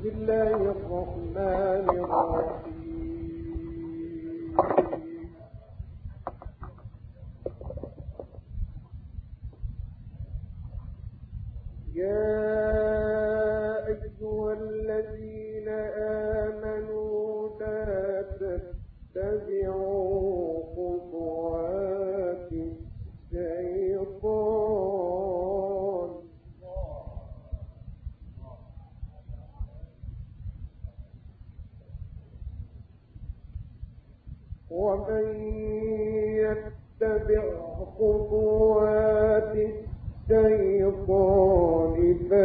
الله الرحمن الرحيم. يا أيها الذين آمنوا لا تتبعوا خطوات الشيطان ومن يتبع خطوات الشيطان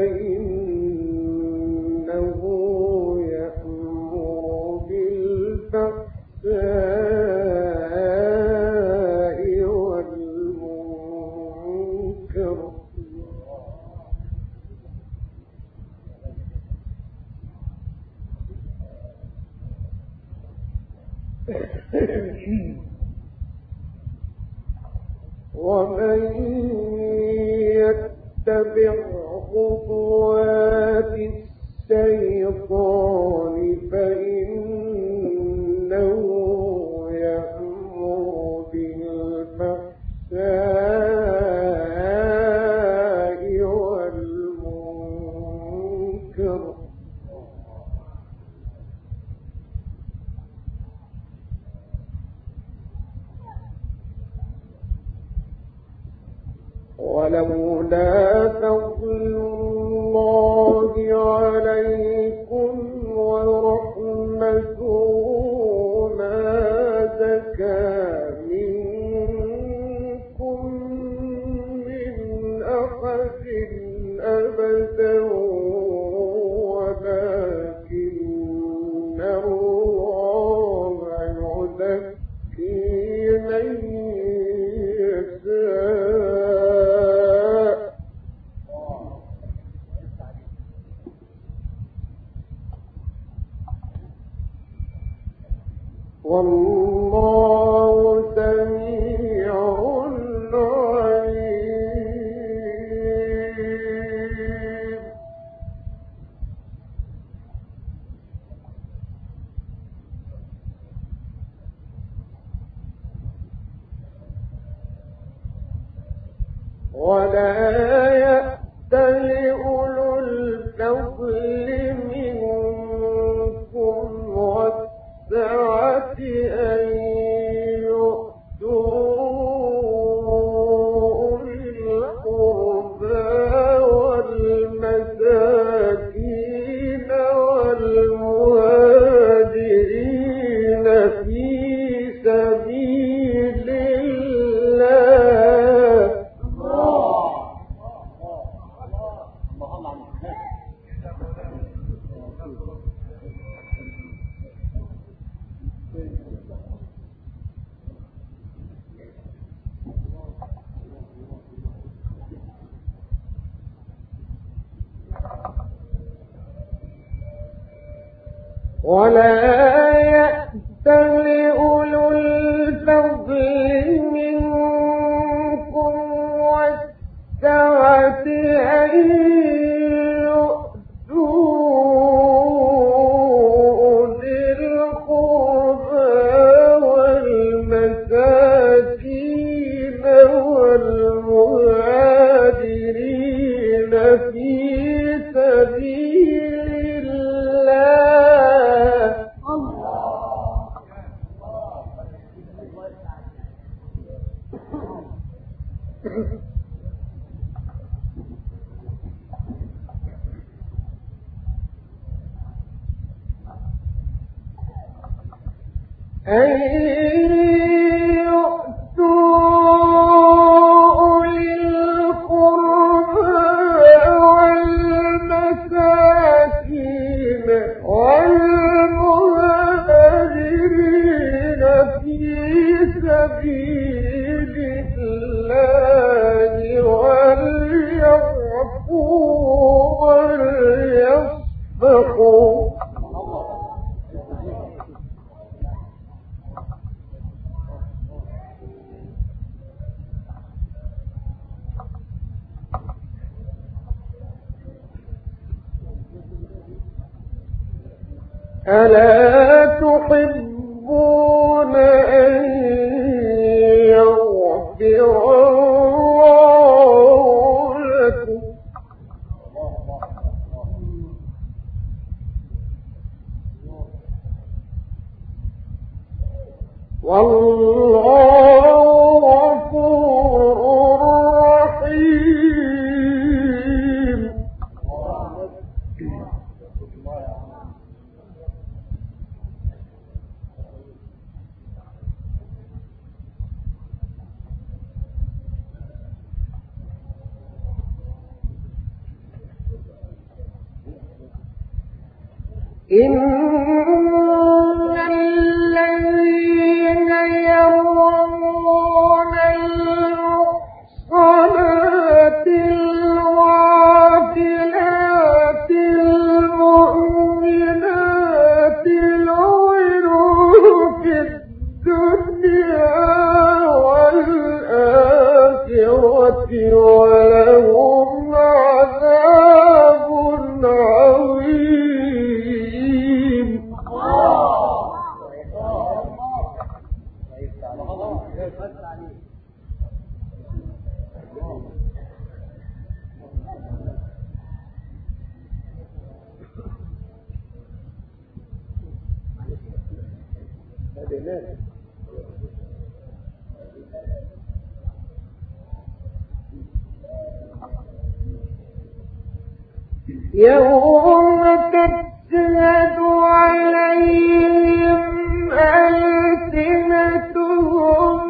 فإنه يأمر بالفحشاء والمنكر ومن يتبع خطوات الشيطان فإنه يأمر بالفحشاء والمنكر ولولا فضل الله عليكم ورحمته ما زكى منكم من أحد أبدا ولكن الله يزكي من يشاء والله سميع عليم. ولا يأتل أولو الفضل منكم والسعة أن يؤتوا أولي القربى والمساكين والمهاجرين في سبيل الله ولا يأتل أولو الفضل منكم والسعة أن يؤتوا أولي القربى والمساكين والمهاجرين في سبيل الله أن يؤتوا أولي القربى والمساكين والمهاجرين في سبيل الله وليعفوا وليصفحوا ألا تحبون أن يغفر الله لكم والله غفور رحيم. إن الذين يرمون المحصنات الغافلات المؤمنات لعنوا في الدنيا والآخرة ولهم عذاب عظيم. يوم تشهد عليهم ألسنتهم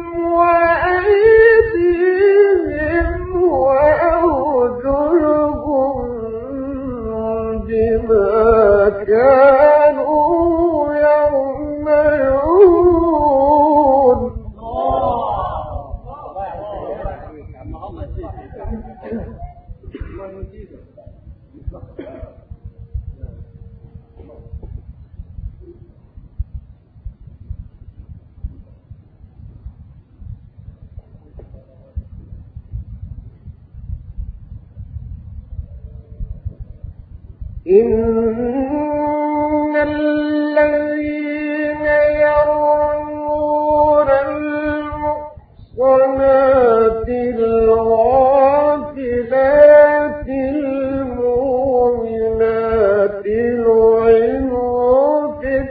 وأيديهم وأرجلهم بما كانوا يعملون. إن الذين يرمون المحصنات الغافلات المؤمنات لعنوا في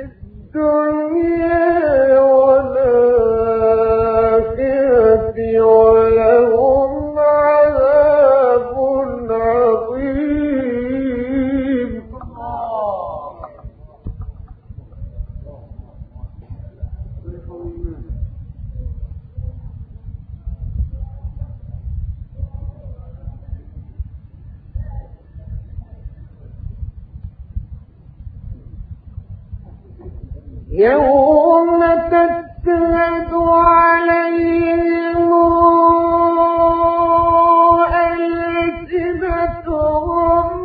الدنيا والآخرة ولهم عذاب عظيم. يوم تشهد عليهم ألسنتهم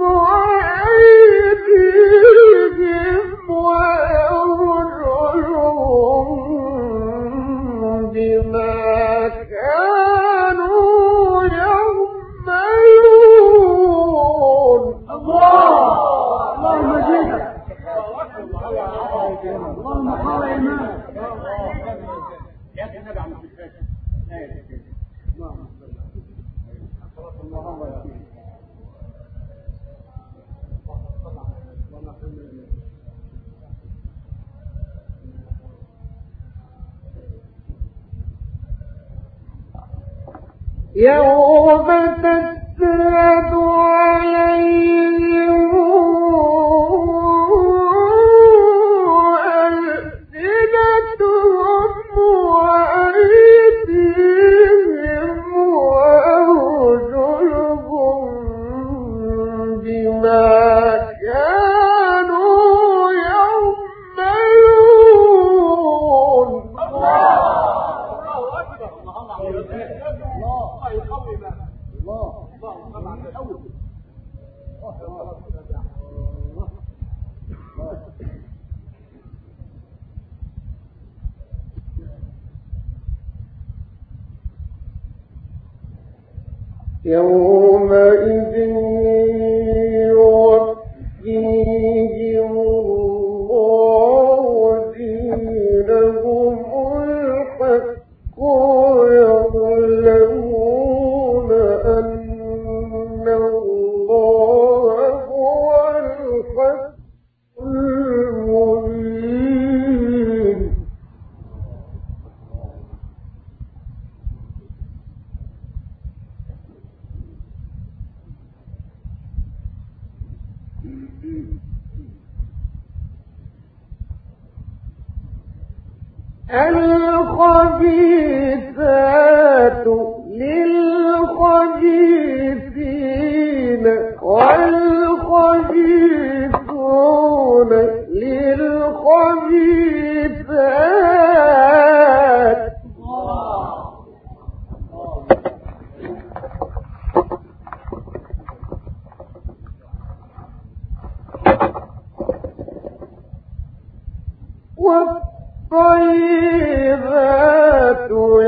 وأيديهم وأرجلهم بما كانوا يعملون. اللهم زدنا اللهم قال إيمان يا النبي عم الفتاة يوم تشهد عليهم ألسنتهم وأيديهم وأرجلهم بما كانوا يعملون. الله أكبر. يومئذ يوفيهم الله الخبيثات للخبيثين والخبيثون للخبيثات والطيبات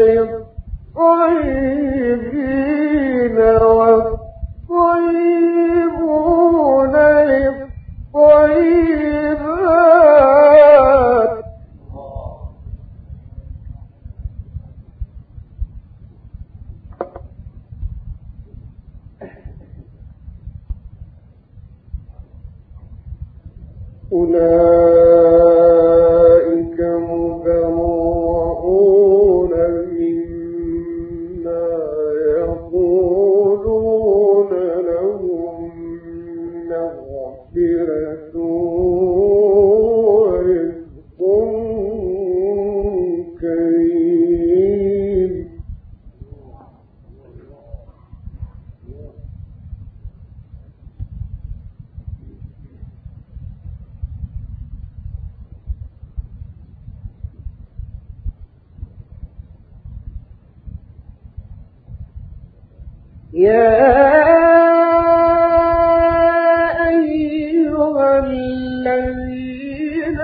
للطيبين والطيبون للطيبات أولئك مبرؤون مما يقولون لهم مغفرة ورزق كريم يا أيها الذين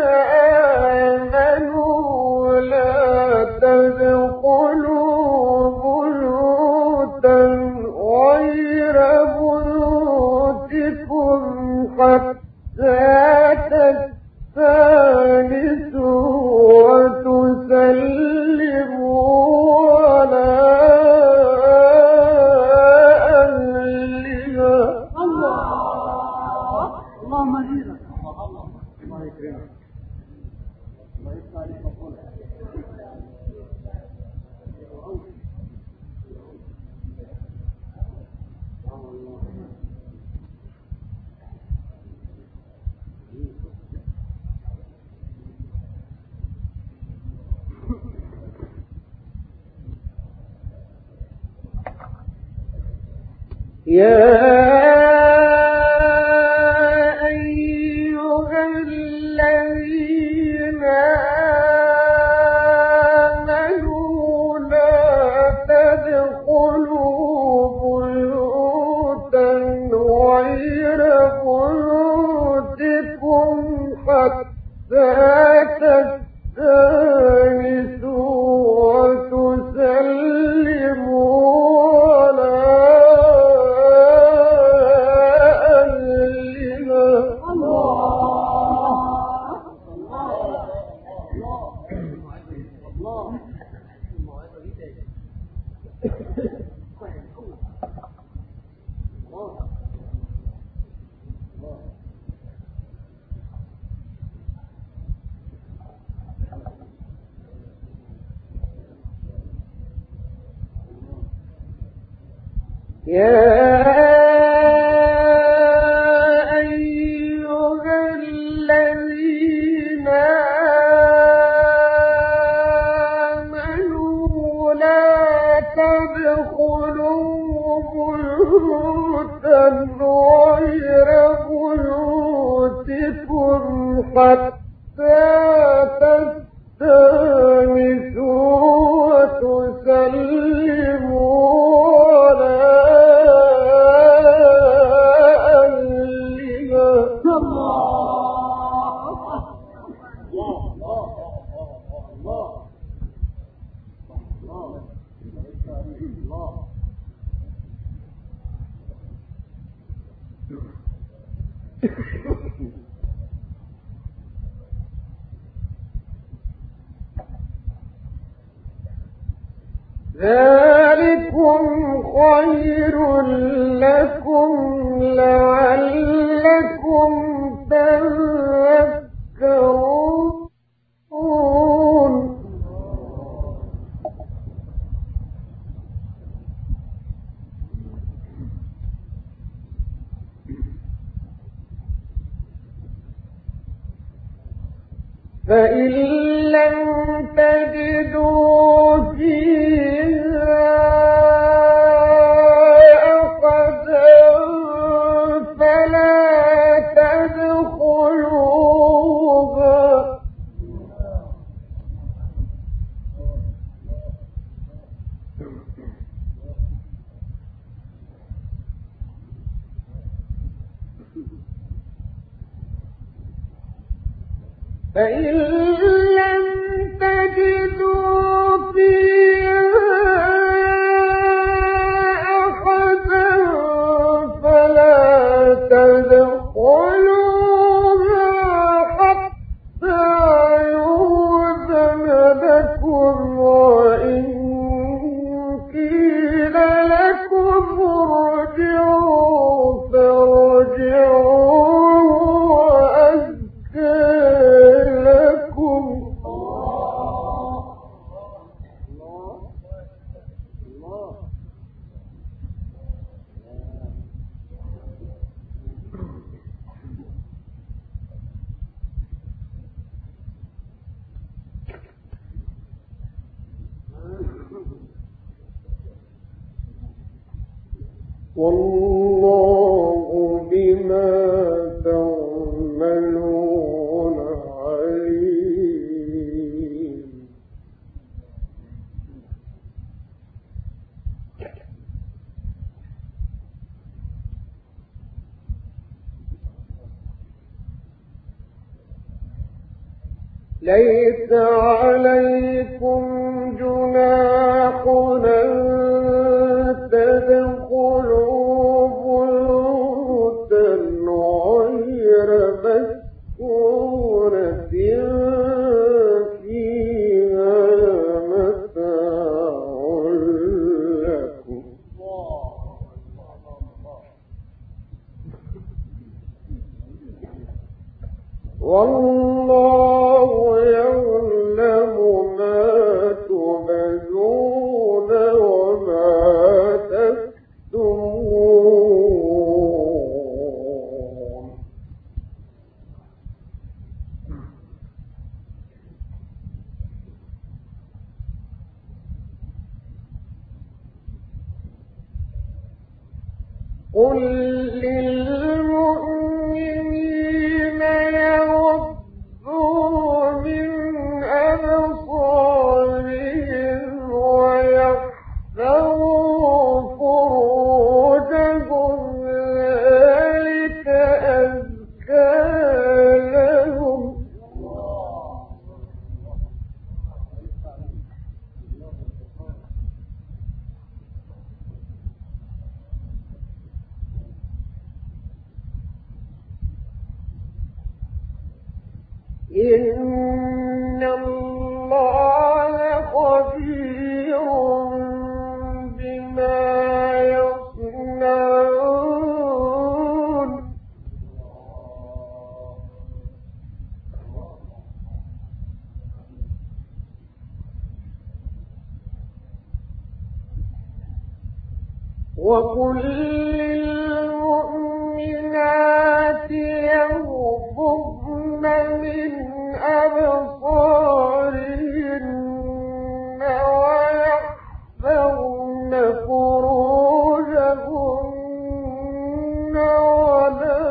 آمنوا لا تدخلوا بيوتا غير بيوتكم حتى تستأنسوا وتسلموا على اللهم اجزنا الله يكرمك الله يفتح عليك مقولك يا أيها الذين آمنوا لا تدخلوا بيوتا غير بيوتكم حتى تستأنسوا وتسلموا على يا أيها الذين آمنوا لا تدخلوا بيوتا غير بيوتكم حتى تستأنسوا وتسلموا على ذلكم خير لكم لعلكم تذكرون فإن لم تجدوا فيها أحدا فلا تدخلوها فإن لم تجدوا فيها أحدا فلا تدخلوها حتى يؤذن لكم وإن قيل لكم ارجعوا فارجعوا وأزكى لكم والله بما تعملون عليم ليس عليكم جناح أن تدخلوا بيوتا غير مسكونة فيها متاع لكم والله يعلم ما تبدون وما تكتمون قل للمؤمنين يغضوا من أبصارهم ويحذروا فروجهم ذلك أزكى لهم إن الله خبير بما يصنعون وقل للمؤمنات يغضضن من أبصارهن ويحفظن فروجهن ولا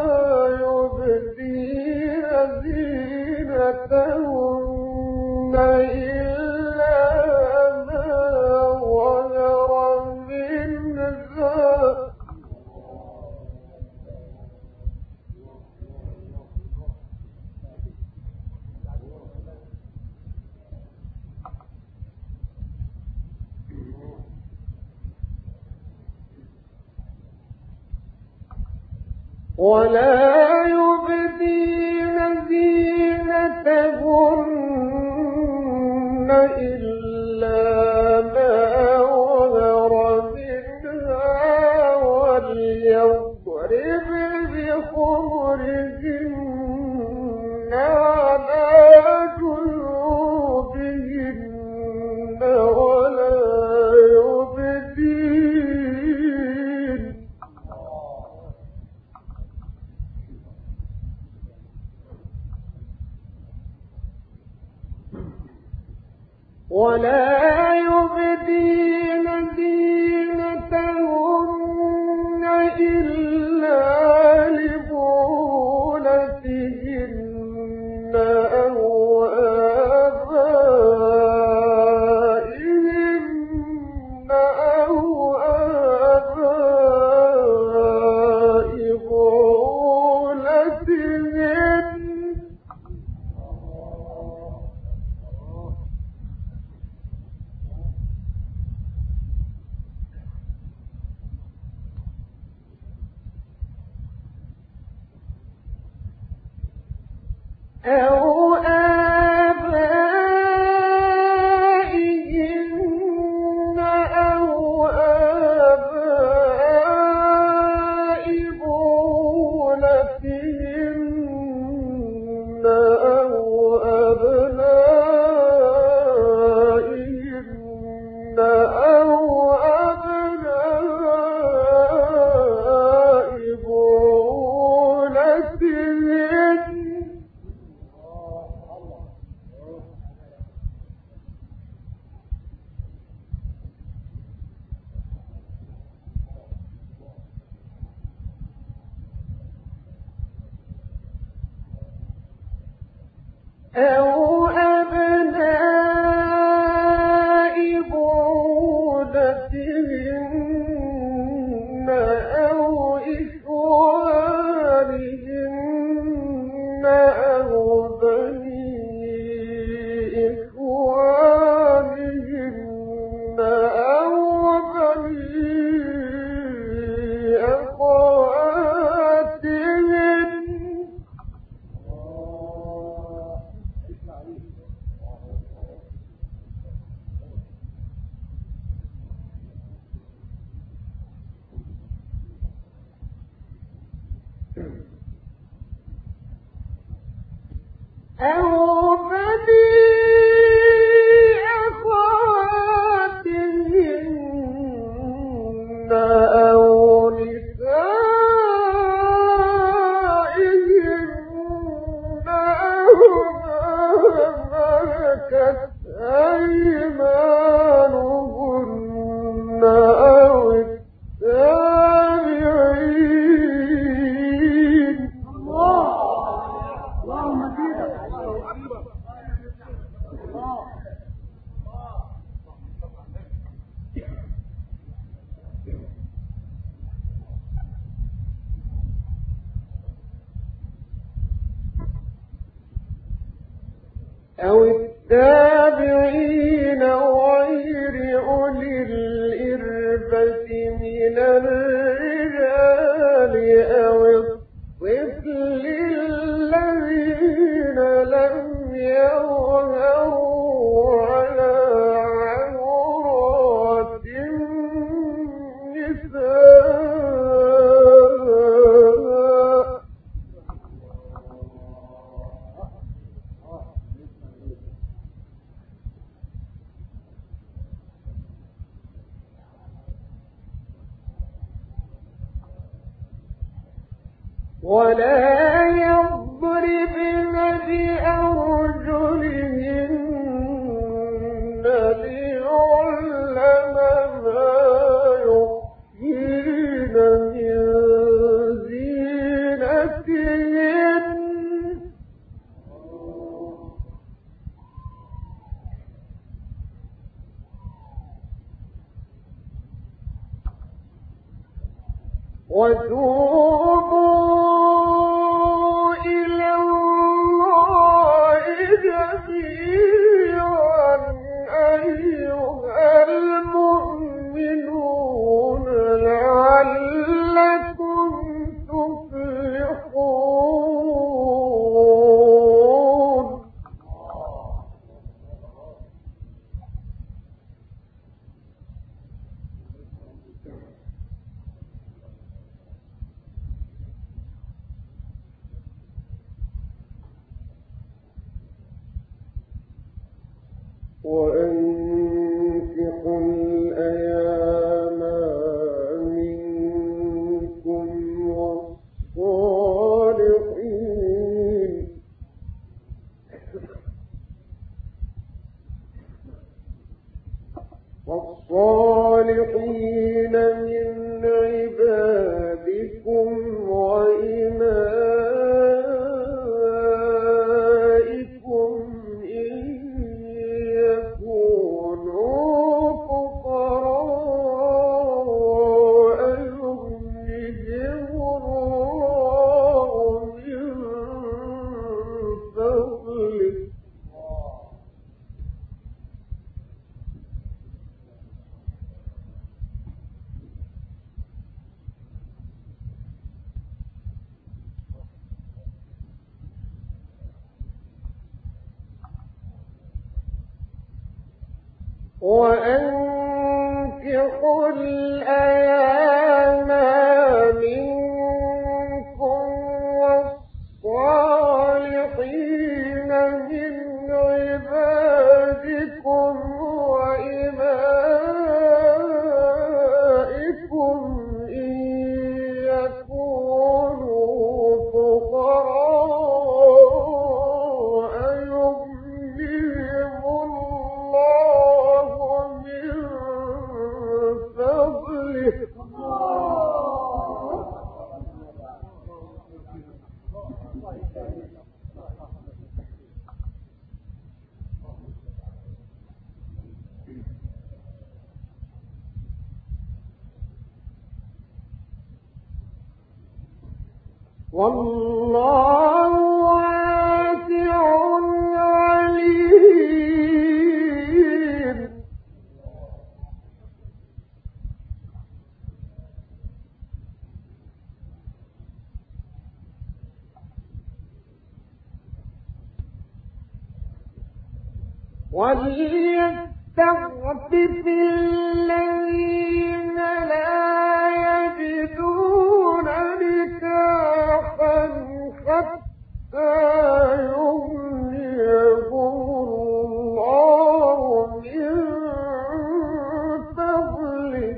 يبدين زينتهن إلا ما ظهر منها ولا يبدين زينتهن إلا ما ظهر منها وليضربن بخمرهن على جيوبهن ولا يبدين ولا يبدين زينتهن إلا لبعولتهن أو آبائهن أو آباء بعولتهن أو آبائهن أو آباء بعولتهن أو أبنائهن أو أبناء بعولتهن أو أبناء بعولتهن أو إخوانهن أو بني إخوانهن أو بني أخواتهن أو بني أخواتهن أو نسائهن أو ما ملكت أيمانهن أو التابعين اللهم زيدك أو التابعين غير أولي الإربة من الرجال أو الطفل الذين لم يظهروا على عورات النساء ولا يضربن بأرجلهن ليعلم ما يخفين من زينتهن وتوبوا إلى الله جميعا أيها المؤمنون لعلكم تفلحون وأنكحوا الأيام منكم والصالحين وأنكحوا الأيام منكم والصالحين من عبادكم وإمائكم إن يكونوا فقراء يغنيهم الله من فضله والله واسع عليم. وليستعفف الذين لا يجدون نكاحا حتى يغنيهم الله من فضله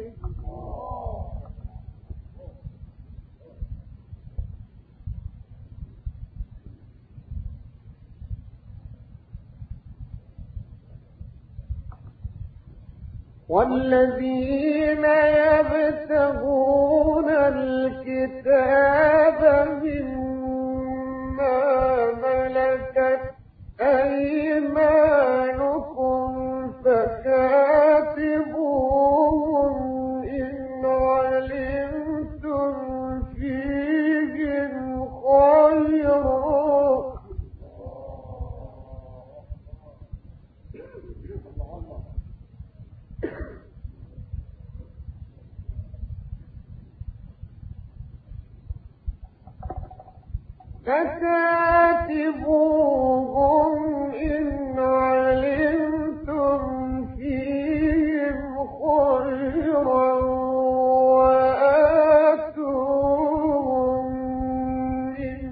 والذين يبتغون الكتاب مما ملكت أيمانكم فكاتبوهم إن علمتم فيهم خيرا فكاتبوهم إن علمتم فيهم خيرا وآتوهم من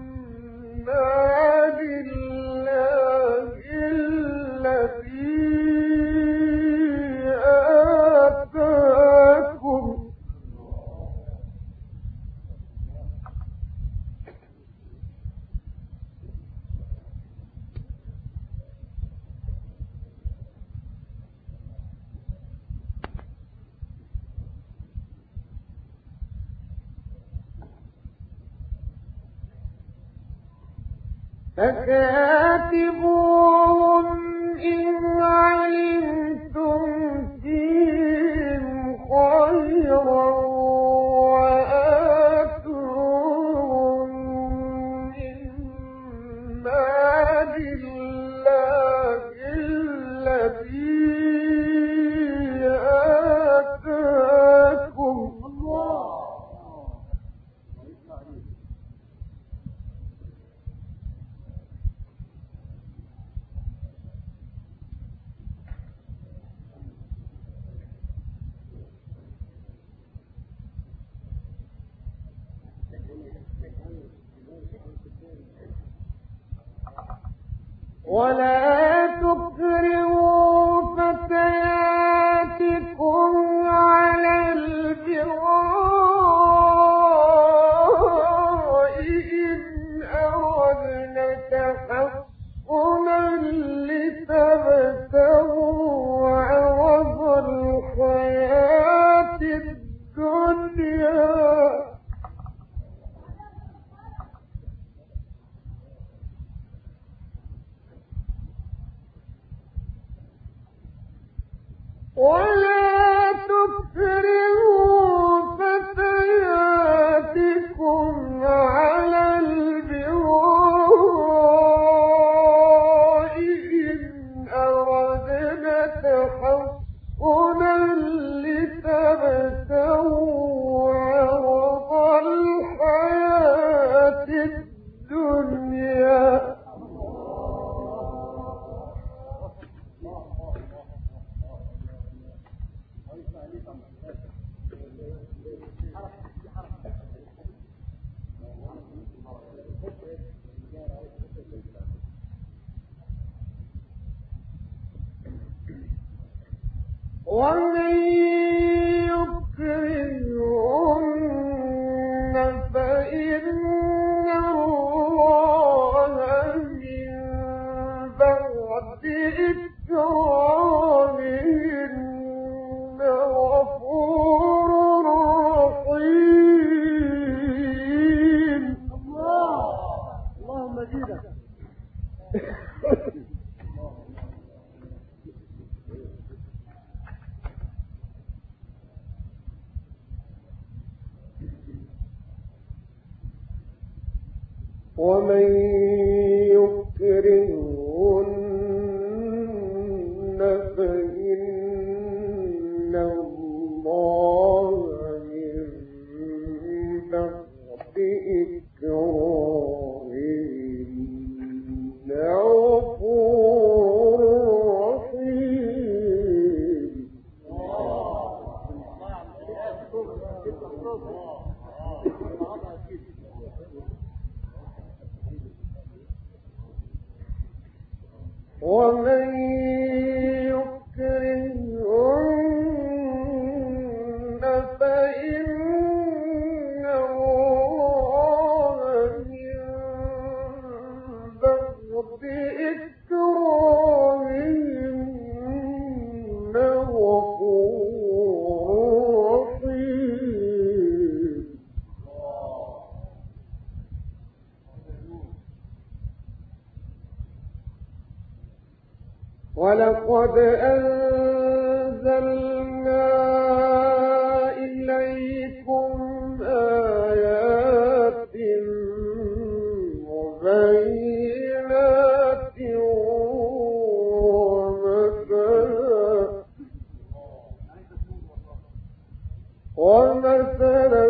مال الله الذي آتاكم فكاتبوهم إن علمتم فيهم خيرا وآتوهم من مال الله الذي آتاكم ولا تكرهوا فتياتكم على البغاء إن أردنا تحصنا لتبتغوا عرض الحياة الدنيا ولا تكرهوا فتياتكم على البغاء إن أردنا تحصنا لتبتغوا عرض الحياة الدنيا ومن يكرهن فإن الله من بعد إكراههن غفور رحيم. اللهم زيدك. ومن يكرهن فإن الله من بعد إكراههن غفور رحيم. ومن يكرهن فإن الله من بعد إكراههن غفور رحيم. ولقد أنزلنا إليكم آيات مبينات ومثلا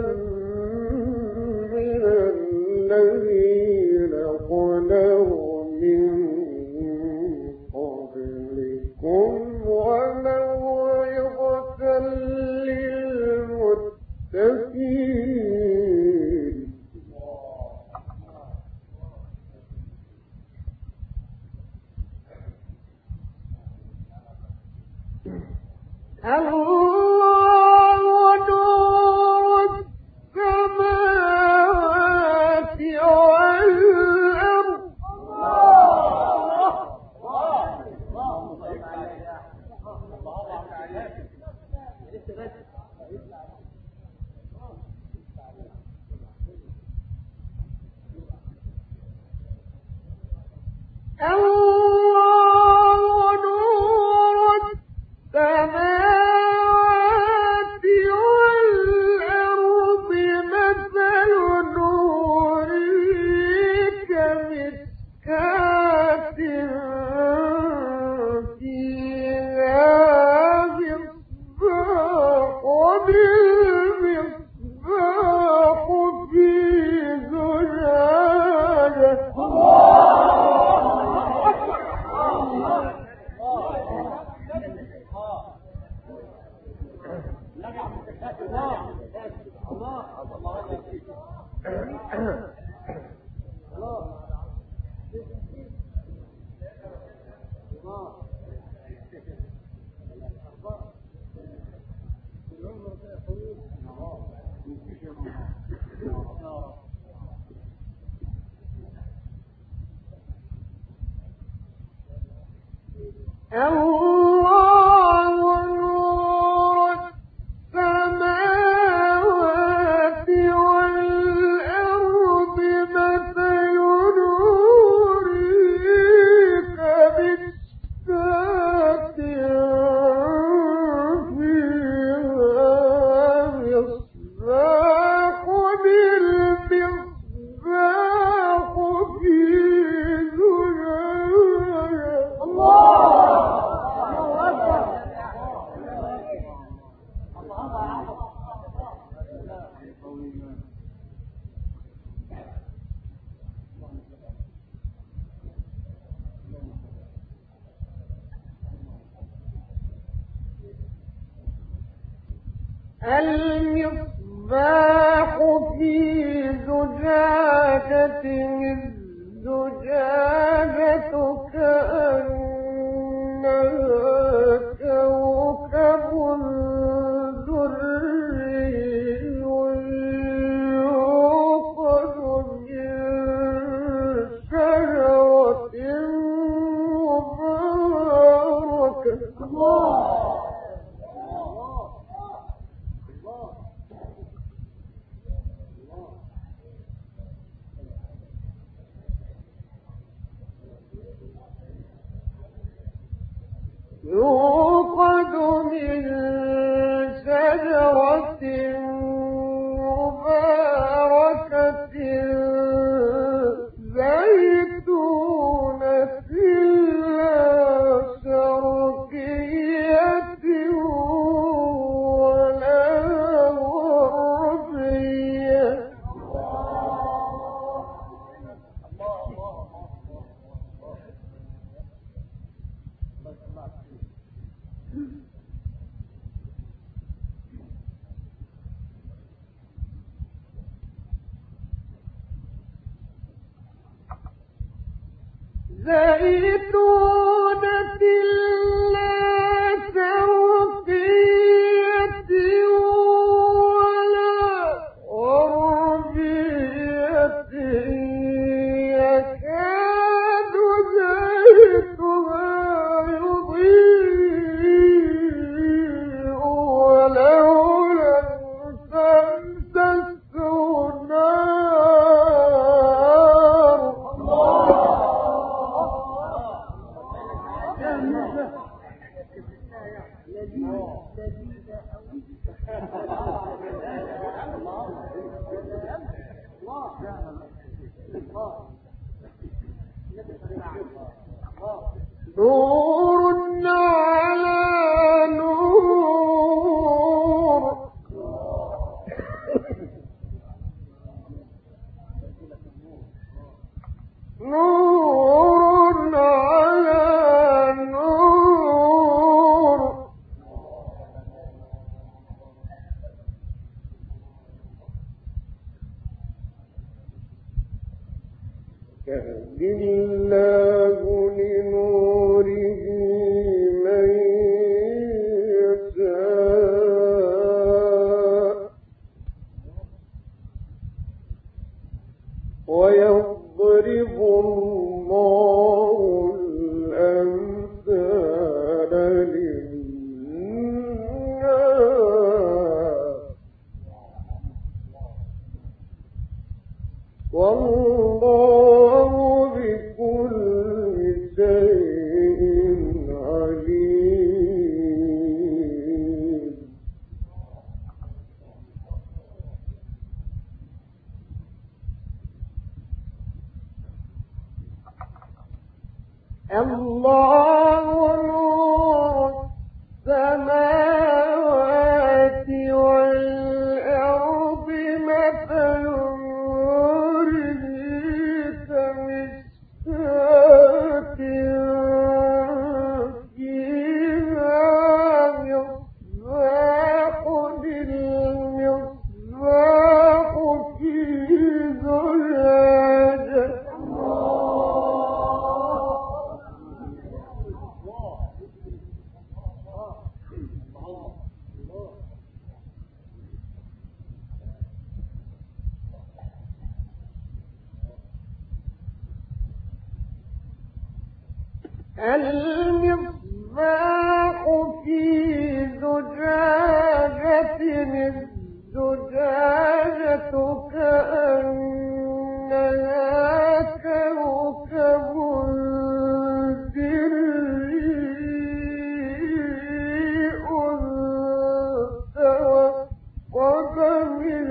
من الذين خلوا من وموعظة للمتقين. الله نور السماوات والأرض. الله نور السماوات والأرض مثل نوره كمشكاة فيها مصباح والمصباح في زجاجة. الله نور السماوات والأرض مثل نوره كمشكاة فيها مصباح والمصباح في زجاجة. المصباح في زجاجة الزجاجة كأنها كوكب يوقد من شجرة مباركة زيتونة لا شرقية ولا غربية زيتونة لا شرقية ولا غربية يكاد زيتها يضيء ولو لم تمسسه نار نور على نور نور على نور يهدي الله لنوره من يشاء ويضرب الله الأمثال للناس والله بكل شيء عليم الله نور السماوات والأرض مثل نوره كمشكاة فيها مصباح المصباح في زجاجة المصباح في زجاجة الزجاجة كأنها كوكب دريء توقد من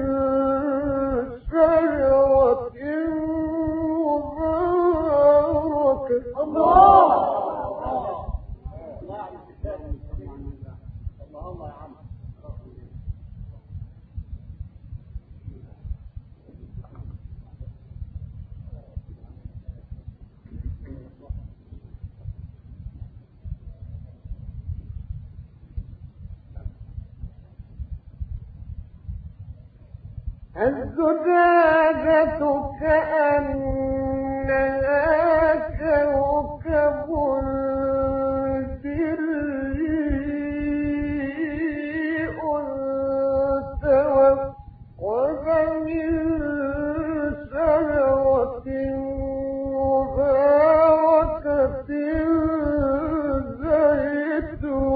شجرة مباركة الله يا عم الزجاجة كأنها كوكب دريء توقد من شجرة مباركة زيتونة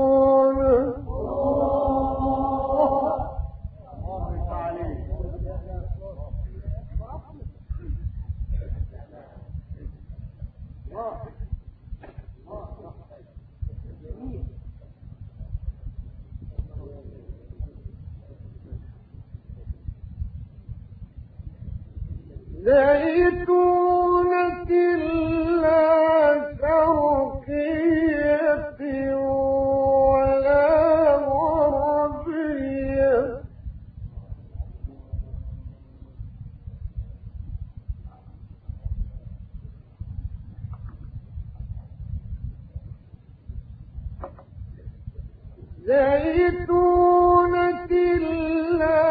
زيتونة لا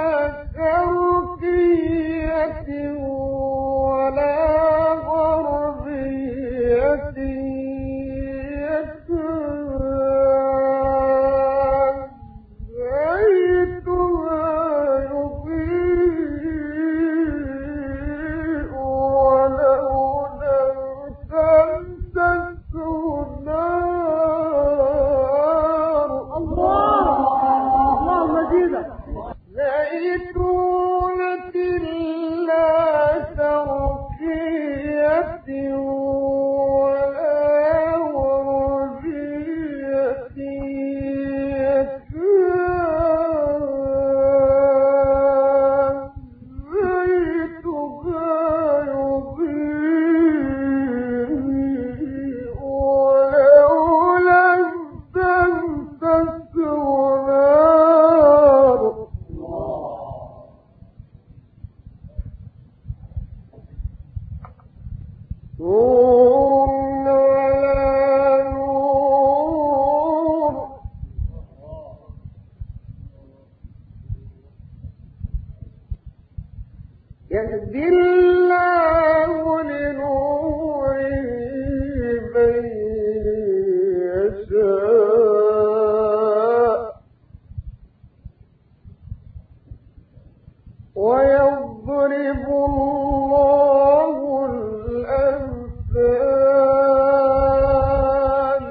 شرقية ولا غربية زيتونة لا شرقية ولا غربية زيتها يضيء ولو لم تمسسه نار نور على نور يهدي الله لنوره من يشاء ويضرب الله الأمثال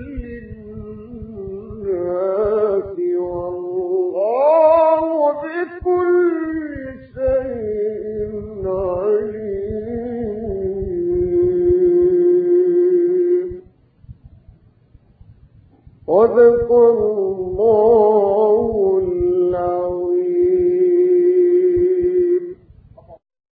للناس والله بكل شيء عليم صدق الله